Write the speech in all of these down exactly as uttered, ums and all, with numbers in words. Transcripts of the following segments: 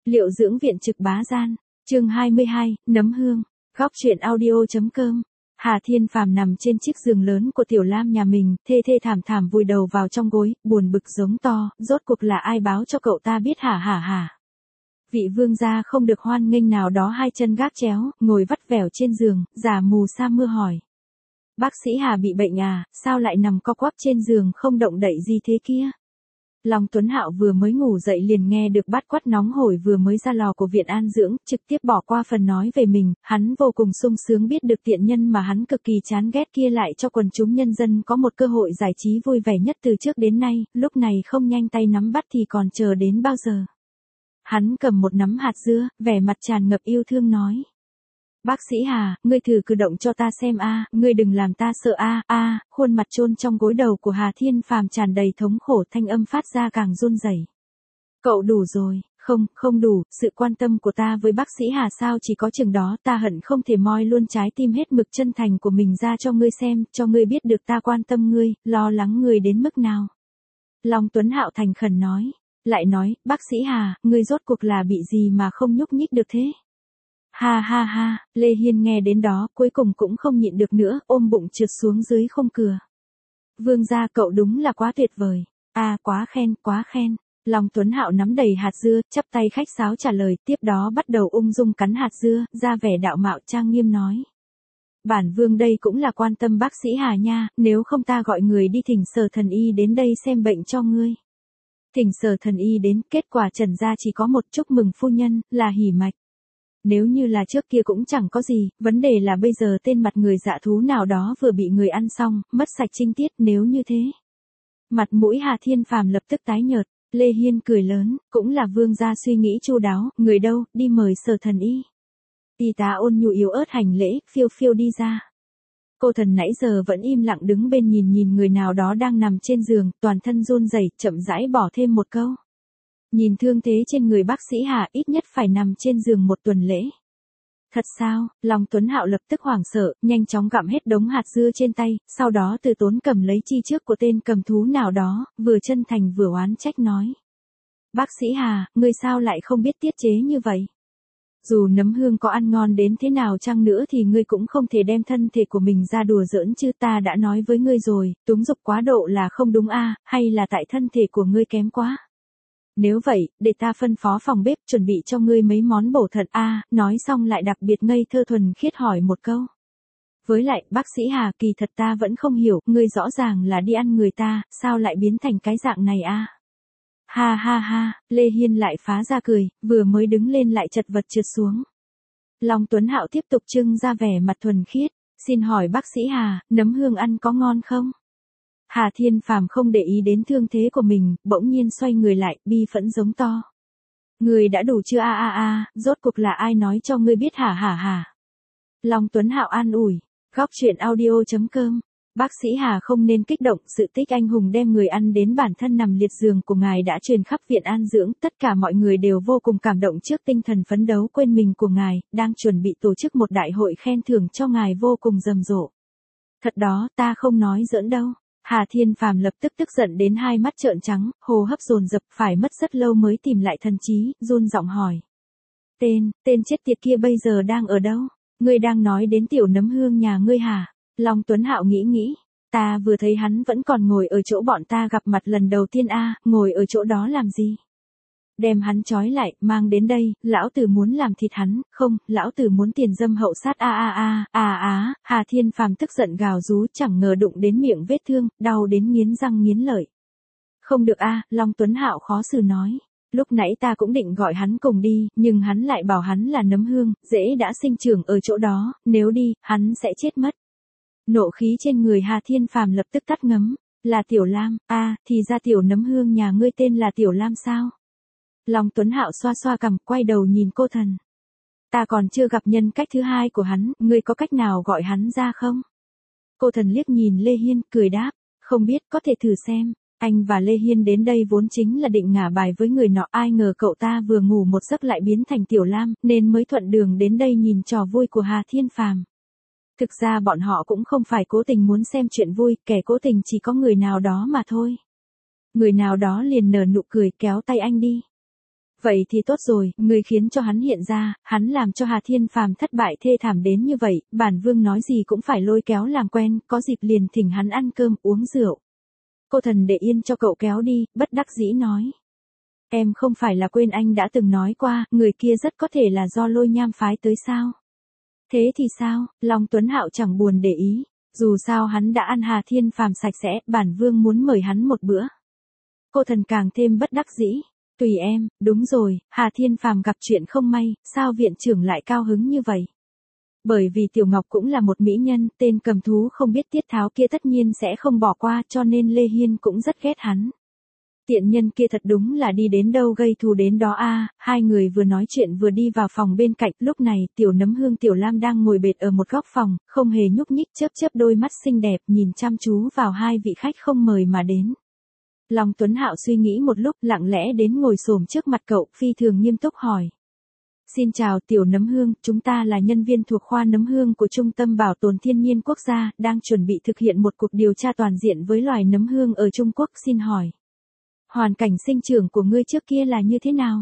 Liệu dưỡng viện trực bá gian, chương hai mươi hai, nấm hương, góc truyện audio.com. Hà Thiên Phàm nằm trên chiếc giường lớn của Tiểu Lam nhà mình, thê thê thảm thảm vùi đầu vào trong gối, buồn bực giống to, rốt cuộc là ai báo cho cậu ta biết hả hả hả. Vị vương gia không được hoan nghênh nào đó hai chân gác chéo, ngồi vắt vẻo trên giường, giả mù sa mưa hỏi. Bác sĩ Hà bị bệnh à, sao lại nằm co quắp trên giường không động đậy gì thế kia? Long Tuấn Hạo vừa mới ngủ dậy liền nghe được bát quát nóng hổi vừa mới ra lò của viện an dưỡng, trực tiếp bỏ qua phần nói về mình, hắn vô cùng sung sướng biết được tiện nhân mà hắn cực kỳ chán ghét kia lại cho quần chúng nhân dân có một cơ hội giải trí vui vẻ nhất từ trước đến nay, lúc này không nhanh tay nắm bắt thì còn chờ đến bao giờ. Hắn cầm một nắm hạt dưa, vẻ mặt tràn ngập yêu thương nói. Bác sĩ Hà, ngươi thử cử động cho ta xem a, ngươi đừng làm ta sợ a, a, khuôn mặt chôn trong gối đầu của Hà Thiên Phàm tràn đầy thống khổ, thanh âm phát ra càng run rẩy. Cậu đủ rồi, không, không đủ, sự quan tâm của ta với bác sĩ Hà sao chỉ có chừng đó, ta hận không thể moi luôn trái tim hết mực chân thành của mình ra cho ngươi xem, cho ngươi biết được ta quan tâm ngươi, lo lắng ngươi đến mức nào. Long Tuấn Hạo thành khẩn nói, lại nói, bác sĩ Hà, ngươi rốt cuộc là bị gì mà không nhúc nhích được thế? Ha ha ha, Lê Hiên nghe đến đó, cuối cùng cũng không nhịn được nữa, ôm bụng trượt xuống dưới không cửa. Vương gia cậu đúng là quá tuyệt vời. À, quá khen, quá khen. Long Tuấn Hạo nắm đầy hạt dưa, chắp tay khách sáo trả lời, tiếp đó bắt đầu ung dung cắn hạt dưa, ra vẻ đạo mạo trang nghiêm nói. Bản vương đây cũng là quan tâm bác sĩ Hà nha, nếu không ta gọi người đi thỉnh Sở thần y đến đây xem bệnh cho ngươi. Thỉnh Sở thần y đến, kết quả trần ra chỉ có một, chúc mừng phu nhân, là hỉ mạch. Nếu như là trước kia cũng chẳng có gì, vấn đề là bây giờ tên mặt người dạ thú nào đó vừa bị người ăn xong, mất sạch trinh tiết, nếu như thế. Mặt mũi Hà Thiên Phàm lập tức tái nhợt, Lê Hiên cười lớn, cũng là vương gia suy nghĩ chu đáo, người đâu, đi mời Sở thần y. Y tá ôn nhu yếu ớt hành lễ, phiêu phiêu đi ra. Cô thần nãy giờ vẫn im lặng đứng bên nhìn nhìn người nào đó đang nằm trên giường, toàn thân run rẩy, chậm rãi bỏ thêm một câu. Nhìn thương thế trên người bác sĩ Hà ít nhất phải nằm trên giường một tuần lễ. Thật sao? Long Tuấn Hạo lập tức hoảng sợ, nhanh chóng gặm hết đống hạt dưa trên tay, sau đó từ tốn cầm lấy chi trước của tên cầm thú nào đó, vừa chân thành vừa oán trách nói. Bác sĩ Hà, ngươi sao lại không biết tiết chế như vậy? Dù nấm hương có ăn ngon đến thế nào chăng nữa thì ngươi cũng không thể đem thân thể của mình ra đùa giỡn chứ, ta đã nói với ngươi rồi, túng dục quá độ là không đúng a, hay là tại thân thể của ngươi kém quá? Nếu vậy, để ta phân phó phòng bếp chuẩn bị cho ngươi mấy món bổ thận a, à, nói xong lại đặc biệt ngây thơ thuần khiết hỏi một câu. Với lại, bác sĩ Hà, kỳ thật ta vẫn không hiểu, ngươi rõ ràng là đi ăn người ta, sao lại biến thành cái dạng này a? À? Ha ha ha, Lê Hiên lại phá ra cười, vừa mới đứng lên lại chật vật trượt xuống. Long Tuấn Hạo tiếp tục trưng ra vẻ mặt thuần khiết, xin hỏi bác sĩ Hà, nấm hương ăn có ngon không? Hà Thiên Phàm không để ý đến thương thế của mình, bỗng nhiên xoay người lại, bi phẫn giống to. Người đã đủ chưa a a a, rốt cuộc là ai nói cho ngươi biết hả hả hả? Long Tuấn Hạo an ủi, góc truyện audio.com. Bác sĩ Hà không nên kích động, sự tích anh hùng đem người ăn đến bản thân nằm liệt giường của ngài đã truyền khắp viện an dưỡng, tất cả mọi người đều vô cùng cảm động trước tinh thần phấn đấu quên mình của ngài, đang chuẩn bị tổ chức một đại hội khen thưởng cho ngài vô cùng rầm rộ. Thật đó, ta không nói giỡn đâu. Hà Thiên Phàm lập tức tức giận đến hai mắt trợn trắng, hô hấp dồn dập, phải mất rất lâu mới tìm lại thần trí, run giọng hỏi. Tên, tên chết tiệt kia bây giờ đang ở đâu? Ngươi đang nói đến tiểu nấm hương nhà ngươi hả? Long Tuấn Hạo nghĩ nghĩ, ta vừa thấy hắn vẫn còn ngồi ở chỗ bọn ta gặp mặt lần đầu tiên a, ngồi ở chỗ đó làm gì? Đem hắn trói lại, mang đến đây, lão tử muốn làm thịt hắn, không, lão tử muốn tiền dâm hậu sát a a a, à á, Hà Thiên Phàm tức giận gào rú, chẳng ngờ đụng đến miệng vết thương, đau đến nghiến răng nghiến lợi. Không được a, Long Tuấn Hạo khó xử nói, lúc nãy ta cũng định gọi hắn cùng đi, nhưng hắn lại bảo hắn là nấm hương, dễ đã sinh trưởng ở chỗ đó, nếu đi, hắn sẽ chết mất. Nộ khí trên người Hà Thiên Phàm lập tức tắt ngấm, là Tiểu Lam, a, thì ra tiểu nấm hương nhà ngươi tên là Tiểu Lam sao? Long Tuấn Hạo xoa xoa cằm, quay đầu nhìn cô thần. Ta còn chưa gặp nhân cách thứ hai của hắn, ngươi có cách nào gọi hắn ra không? Cô thần liếc nhìn Lê Hiên, cười đáp, không biết, có thể thử xem. Anh và Lê Hiên đến đây vốn chính là định ngả bài với người nọ, ai ngờ cậu ta vừa ngủ một giấc lại biến thành Tiểu Lam, nên mới thuận đường đến đây nhìn trò vui của Hà Thiên Phàm. Thực ra bọn họ cũng không phải cố tình muốn xem chuyện vui, kẻ cố tình chỉ có người nào đó mà thôi. Người nào đó liền nở nụ cười kéo tay anh đi. Vậy thì tốt rồi, ngươi khiến cho hắn hiện ra, hắn làm cho Hà Thiên Phàm thất bại thê thảm đến như vậy, bản vương nói gì cũng phải lôi kéo làm quen, có dịp liền thỉnh hắn ăn cơm uống rượu. Cô thần để yên cho cậu kéo đi, bất đắc dĩ nói. Em không phải là quên anh đã từng nói qua, người kia rất có thể là do Lôi Nham phái tới sao? Thế thì sao? Long Tuấn Hạo chẳng buồn để ý, dù sao hắn đã ăn Hà Thiên Phàm sạch sẽ, bản vương muốn mời hắn một bữa. Cô thần càng thêm bất đắc dĩ. Tùy em, đúng rồi, Hà Thiên Phàm gặp chuyện không may, sao viện trưởng lại cao hứng như vậy? Bởi vì Tiểu Ngọc cũng là một mỹ nhân, tên cầm thú không biết tiết tháo kia tất nhiên sẽ không bỏ qua, cho nên Lê Hiên cũng rất ghét hắn. Tiện nhân kia thật đúng là đi đến đâu gây thù đến đó a. À, hai người vừa nói chuyện vừa đi vào phòng bên cạnh, lúc này Tiểu Nấm Hương Tiểu Lam đang ngồi bệt ở một góc phòng, không hề nhúc nhích, chớp chớp đôi mắt xinh đẹp nhìn chăm chú vào hai vị khách không mời mà đến. Long Tuấn Hạo suy nghĩ một lúc, lặng lẽ đến ngồi xổm trước mặt cậu, phi thường nghiêm túc hỏi. Xin chào Tiểu Nấm Hương, chúng ta là nhân viên thuộc khoa nấm hương của Trung tâm Bảo tồn Thiên nhiên Quốc gia, đang chuẩn bị thực hiện một cuộc điều tra toàn diện với loài nấm hương ở Trung Quốc, xin hỏi. Hoàn cảnh sinh trưởng của ngươi trước kia là như thế nào?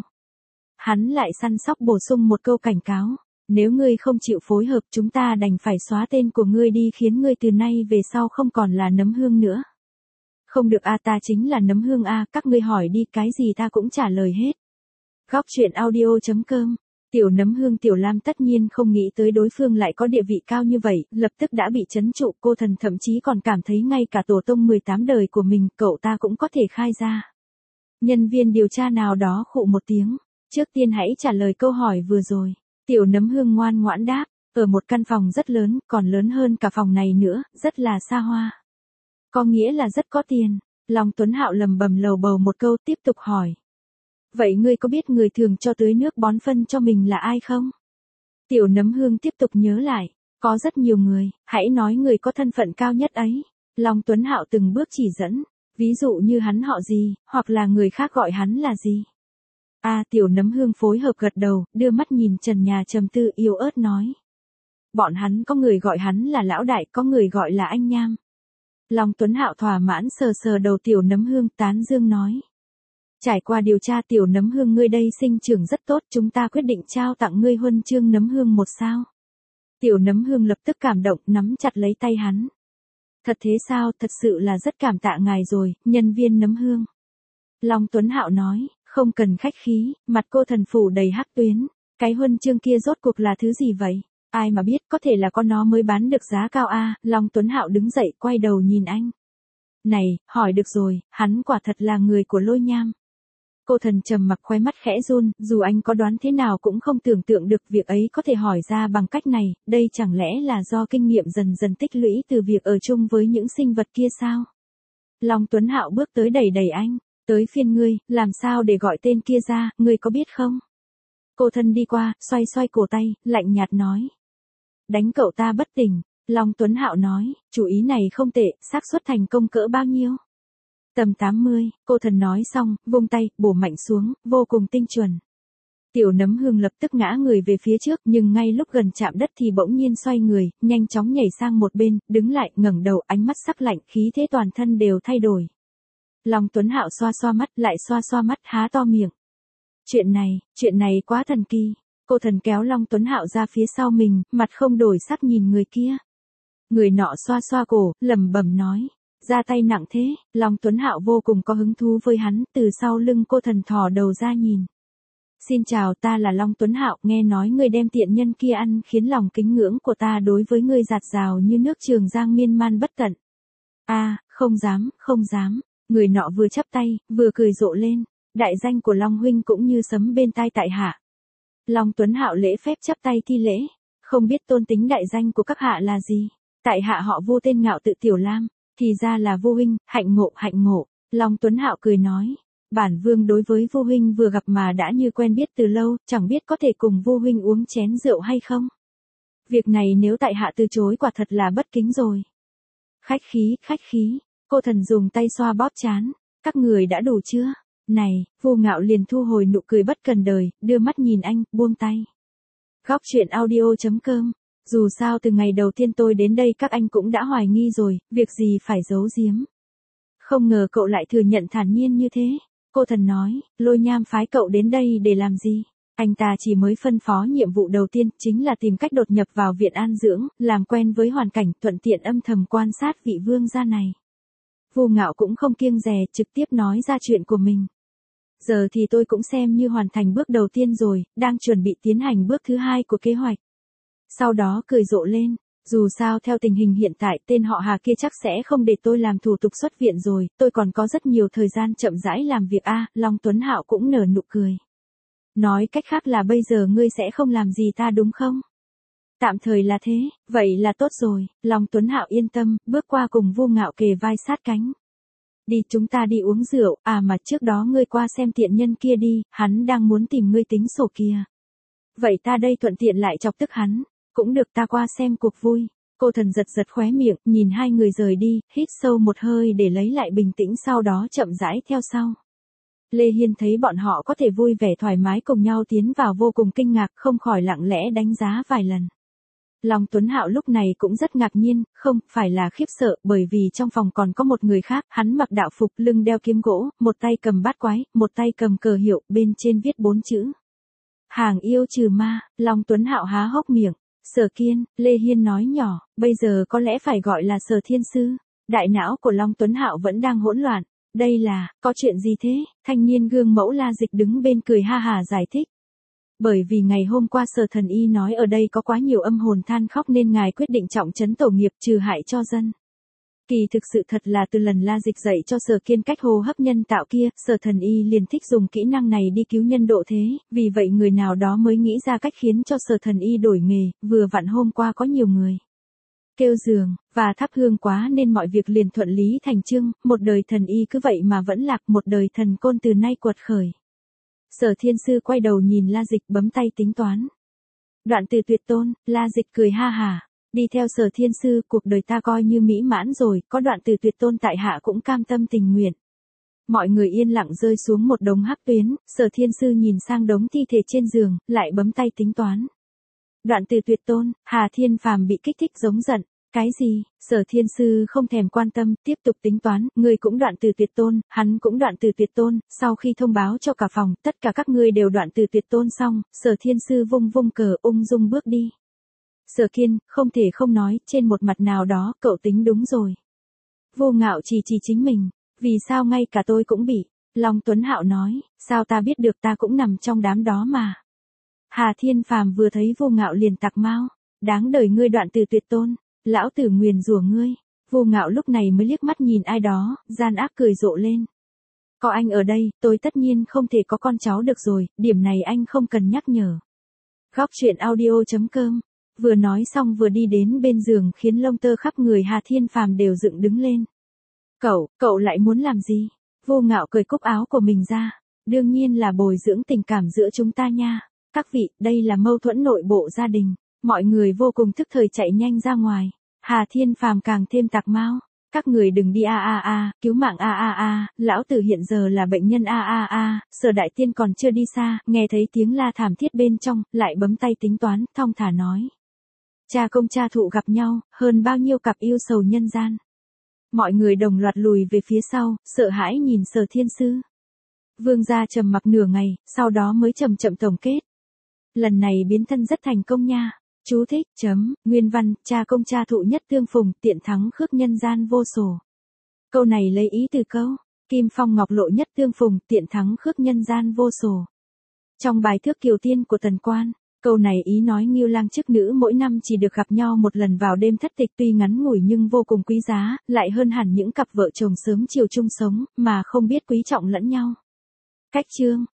Hắn lại săn sóc bổ sung một câu cảnh cáo. Nếu ngươi không chịu phối hợp, chúng ta đành phải xóa tên của ngươi đi, khiến ngươi từ nay về sau không còn là nấm hương nữa. Không được a, à, ta chính là nấm hương a, à, các ngươi hỏi đi, cái gì ta cũng trả lời hết. Góc truyện audio chấm com. Tiểu Nấm Hương Tiểu Lam tất nhiên không nghĩ tới đối phương lại có địa vị cao như vậy, lập tức đã bị trấn trụ, cô thần thậm chí còn cảm thấy ngay cả tổ tông mười tám đời của mình, cậu ta cũng có thể khai ra. Nhân viên điều tra nào đó khụ một tiếng, trước tiên hãy trả lời câu hỏi vừa rồi. Tiểu Nấm Hương ngoan ngoãn đáp, ở một căn phòng rất lớn, còn lớn hơn cả phòng này nữa, rất là xa hoa. Có nghĩa là rất có tiền. Long Tuấn Hạo lầm bầm lầu bầu một câu, tiếp tục hỏi. Vậy ngươi có biết người thường cho tưới nước bón phân cho mình là ai không? Tiểu Nấm Hương tiếp tục nhớ lại, có rất nhiều người, hãy nói người có thân phận cao nhất ấy. Long Tuấn Hạo từng bước chỉ dẫn, ví dụ như hắn họ gì, hoặc là người khác gọi hắn là gì. A, à, Tiểu Nấm Hương phối hợp gật đầu, đưa mắt nhìn trần nhà trầm tư, yếu ớt nói. Bọn hắn có người gọi hắn là lão đại, có người gọi là anh Nham. Long Tuấn Hạo thỏa mãn sờ sờ đầu Tiểu Nấm Hương, tán dương nói. Trải qua điều tra, Tiểu Nấm Hương ngươi đây sinh trưởng rất tốt, chúng ta quyết định trao tặng ngươi huân chương nấm hương một sao. Tiểu Nấm Hương lập tức cảm động, nắm chặt lấy tay hắn. Thật thế sao, thật sự là rất cảm tạ ngài rồi, nhân viên nấm hương. Long Tuấn Hạo nói, không cần khách khí, mặt cô thần phủ đầy hắc tuyến. Cái huân chương kia rốt cuộc là thứ gì vậy? Ai mà biết, có thể là con nó mới bán được giá cao a. À, Long Tuấn Hạo đứng dậy, quay đầu nhìn anh. Này, hỏi được rồi, hắn quả thật là người của Lôi Nham. Cô thần trầm mặc, khóe mắt khẽ run, dù anh có đoán thế nào cũng không tưởng tượng được việc ấy có thể hỏi ra bằng cách này, đây chẳng lẽ là do kinh nghiệm dần dần tích lũy từ việc ở chung với những sinh vật kia sao? Long Tuấn Hạo bước tới đẩy đẩy anh, tới phiên ngươi, làm sao để gọi tên kia ra, ngươi có biết không? Cô thân đi qua, xoay xoay cổ tay, lạnh nhạt nói. Đánh cậu ta bất tỉnh. Long Tuấn Hạo nói, chủ ý này không tệ, xác suất thành công cỡ bao nhiêu? Tầm tám mươi, cô thần nói xong, vung tay, bổ mạnh xuống, vô cùng tinh chuẩn. Tiểu Nấm Hương lập tức ngã người về phía trước, nhưng ngay lúc gần chạm đất thì bỗng nhiên xoay người, nhanh chóng nhảy sang một bên, đứng lại, ngẩng đầu, ánh mắt sắc lạnh, khí thế toàn thân đều thay đổi. Long Tuấn Hạo xoa xoa mắt, lại xoa xoa mắt, há to miệng. Chuyện này, chuyện này quá thần kỳ. Cô thần kéo Long Tuấn Hạo ra phía sau mình, mặt không đổi sắc nhìn người kia. Người nọ xoa xoa cổ, lẩm bẩm nói. Ra tay nặng thế. Long Tuấn Hạo vô cùng có hứng thú với hắn, từ sau lưng cô thần thò đầu ra nhìn. Xin chào, ta là Long Tuấn Hạo, nghe nói ngươi đem tiện nhân kia ăn khiến lòng kính ngưỡng của ta đối với ngươi dạt dào như nước Trường Giang miên man bất tận. A, à, không dám, không dám. Người nọ vừa chắp tay, vừa cười rộ lên. Đại danh của Long huynh cũng như sấm bên tai tại hạ. Long Tuấn Hạo lễ phép chắp tay thi lễ. Không biết tôn tính đại danh của các hạ là gì? Tại hạ họ Vô, tên ngạo tự Tiểu Lam. Thì ra là Vô huynh, hạnh ngộ, hạnh ngộ. Long Tuấn Hạo cười nói. Bản vương đối với Vô huynh vừa gặp mà đã như quen biết từ lâu, chẳng biết có thể cùng Vô huynh uống chén rượu hay không? Việc này nếu tại hạ từ chối quả thật là bất kính rồi. Khách khí, khách khí. Cô thần dùng tay xoa bóp trán. Các người đã đủ chưa? Này, Vô Ngạo liền thu hồi nụ cười bất cần đời, đưa mắt nhìn anh, buông tay. Góc truyện audio chấm com. Dù sao từ ngày đầu tiên tôi đến đây các anh cũng đã hoài nghi rồi, việc gì phải giấu giếm. Không ngờ cậu lại thừa nhận thản nhiên như thế. Cô thần nói, Lôi Nham phái cậu đến đây để làm gì? Anh ta chỉ mới phân phó nhiệm vụ đầu tiên, chính là tìm cách đột nhập vào viện an dưỡng, làm quen với hoàn cảnh, thuận tiện âm thầm quan sát vị vương gia này. Vu Ngạo cũng không kiêng dè, trực tiếp nói ra chuyện của mình. Giờ thì tôi cũng xem như hoàn thành bước đầu tiên rồi, đang chuẩn bị tiến hành bước thứ hai của kế hoạch. Sau đó cười rộ lên, dù sao theo tình hình hiện tại tên họ Hà kia chắc sẽ không để tôi làm thủ tục xuất viện rồi, tôi còn có rất nhiều thời gian chậm rãi làm việc a. À, Long Tuấn Hạo cũng nở nụ cười. Nói cách khác là bây giờ ngươi sẽ không làm gì ta đúng không? Tạm thời là thế, vậy là tốt rồi, Long Tuấn Hạo yên tâm, bước qua cùng Vu Ngạo kề vai sát cánh. Đi chúng ta đi uống rượu, à mà trước đó ngươi qua xem tiện nhân kia đi, hắn đang muốn tìm ngươi tính sổ kia. Vậy ta đây thuận tiện lại chọc tức hắn, cũng được ta qua xem cuộc vui. Cô thần giật giật khóe miệng, nhìn hai người rời đi, hít sâu một hơi để lấy lại bình tĩnh sau đó chậm rãi theo sau. Lê Hiên thấy bọn họ có thể vui vẻ thoải mái cùng nhau tiến vào vô cùng kinh ngạc, không khỏi lặng lẽ đánh giá vài lần. Long Tuấn Hạo lúc này cũng rất ngạc nhiên, không phải là khiếp sợ, bởi vì trong phòng còn có một người khác, hắn mặc đạo phục, lưng đeo kiếm gỗ, một tay cầm bát quái, một tay cầm cờ hiệu, bên trên viết bốn chữ. Hàng yêu trừ ma. Long Tuấn Hạo há hốc miệng. Sở Kiên, Lê Hiên nói nhỏ, bây giờ có lẽ phải gọi là Sở Thiên Sư. Đại não của Long Tuấn Hạo vẫn đang hỗn loạn. Đây là, có chuyện gì thế? Thanh niên gương mẫu La Dịch đứng bên cười ha hà giải thích. Bởi vì ngày hôm qua Sở Thần Y nói ở đây có quá nhiều âm hồn than khóc nên ngài quyết định trọng trấn tổ nghiệp trừ hại cho dân. Kỳ thực sự thật là từ lần La Dịch dạy cho Sở Kiên cách hô hấp nhân tạo kia, Sở Thần Y liền thích dùng kỹ năng này đi cứu nhân độ thế, vì vậy người nào đó mới nghĩ ra cách khiến cho Sở Thần Y đổi nghề, vừa vặn hôm qua có nhiều người kêu giường, và thắp hương quá nên mọi việc liền thuận lý thành chương, một đời thần y cứ vậy mà vẫn lạc, một đời thần côn từ nay quật khởi. Sở Thiên Sư quay đầu nhìn La Dịch bấm tay tính toán. Đoạn từ tuyệt tôn, La Dịch cười ha hà. Đi theo Sở Thiên Sư, cuộc đời ta coi như mỹ mãn rồi, có đoạn từ tuyệt tôn tại hạ cũng cam tâm tình nguyện. Mọi người yên lặng rơi xuống một đống hắc tuyến, Sở Thiên Sư nhìn sang đống thi thể trên giường, lại bấm tay tính toán. Đoạn từ tuyệt tôn, Hà Thiên Phàm bị kích thích giống giận. Cái gì? Sở Thiên Sư không thèm quan tâm, tiếp tục tính toán, ngươi cũng đoạn từ tuyệt tôn, hắn cũng đoạn từ tuyệt tôn, sau khi thông báo cho cả phòng, tất cả các ngươi đều đoạn từ tuyệt tôn xong, Sở Thiên Sư vung vung cờ ung dung bước đi. Sở Kiên, không thể không nói, trên một mặt nào đó, cậu tính đúng rồi. Vô Ngạo chỉ chỉ chính mình, vì sao ngay cả tôi cũng bị. Long Tuấn Hạo nói, sao ta biết được, ta cũng nằm trong đám đó mà. Hà Thiên Phàm vừa thấy Vô Ngạo liền tặc mau, đáng đời ngươi đoạn từ tuyệt tôn, lão tử nguyền rủa ngươi. Vô Ngạo lúc này mới liếc mắt nhìn ai đó, gian ác cười rộ lên. Có anh ở đây, tôi tất nhiên không thể có con cháu được rồi, điểm này anh không cần nhắc nhở. Góc truyện audio chấm com. Vừa nói xong vừa đi đến bên giường khiến lông tơ khắp người Hà Thiên Phàm đều dựng đứng lên. Cậu, cậu lại muốn làm gì? Vô Ngạo cởi cúc áo của mình ra. Đương nhiên là bồi dưỡng tình cảm giữa chúng ta nha. Các vị, đây là mâu thuẫn nội bộ gia đình. Mọi người vô cùng thức thời chạy nhanh ra ngoài. Hà Thiên Phàm càng thêm tạc mau. Các người đừng đi a a a, cứu mạng a a a, lão tử hiện giờ là bệnh nhân a a a, Sở Đại Tiên còn chưa đi xa, nghe thấy tiếng la thảm thiết bên trong, lại bấm tay tính toán, thong thả nói. Cha công cha thụ gặp nhau, hơn bao nhiêu cặp yêu sầu nhân gian. Mọi người đồng loạt lùi về phía sau, sợ hãi nhìn Sở Thiên Sư. Vương gia trầm mặc nửa ngày, sau đó mới chậm chậm tổng kết. Lần này biến thân rất thành công nha. Chú thích, chấm, nguyên văn, cha công cha thụ nhất tương phùng, tiện thắng khước nhân gian vô sổ. Câu này lấy ý từ câu, Kim Phong Ngọc Lộ nhất tương phùng, tiện thắng khước nhân gian vô sổ. Trong bài thước Kiều Tiên của Tần Quan, câu này ý nói Ngưu Lang chức nữ mỗi năm chỉ được gặp nhau một lần vào đêm thất tịch, tuy ngắn ngủi nhưng vô cùng quý giá, lại hơn hẳn những cặp vợ chồng sớm chiều chung sống, mà không biết quý trọng lẫn nhau. Cách chương.